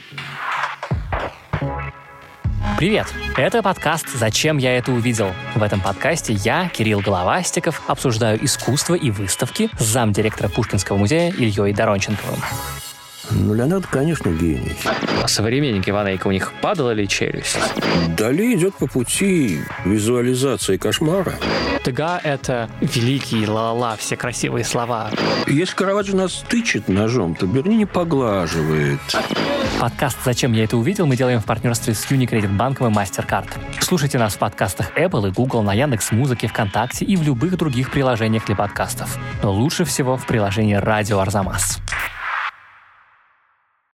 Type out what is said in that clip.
Привет! Это подкаст «Зачем я это увидел?». В этом подкасте я, Кирилл Головастиков, обсуждаю искусство и выставки с замдиректора Пушкинского музея Ильей Доронченковым. Леонардо, конечно, гений. Современники Ван Эйка, у них падала ли челюсть? Дали идет по пути визуализации кошмара. Дега — это великий, ла-ла-ла, все красивые слова. Если Караваджо нас тычет ножом, то Бернини поглаживает. Подкаст «Зачем я это увидел» мы делаем в партнерстве с Unicredit банком и MasterCard. Слушайте нас в подкастах Apple и Google, на Яндекс.Музыке, ВКонтакте и в любых других приложениях для подкастов. Но лучше всего в приложении «Радио Арзамас».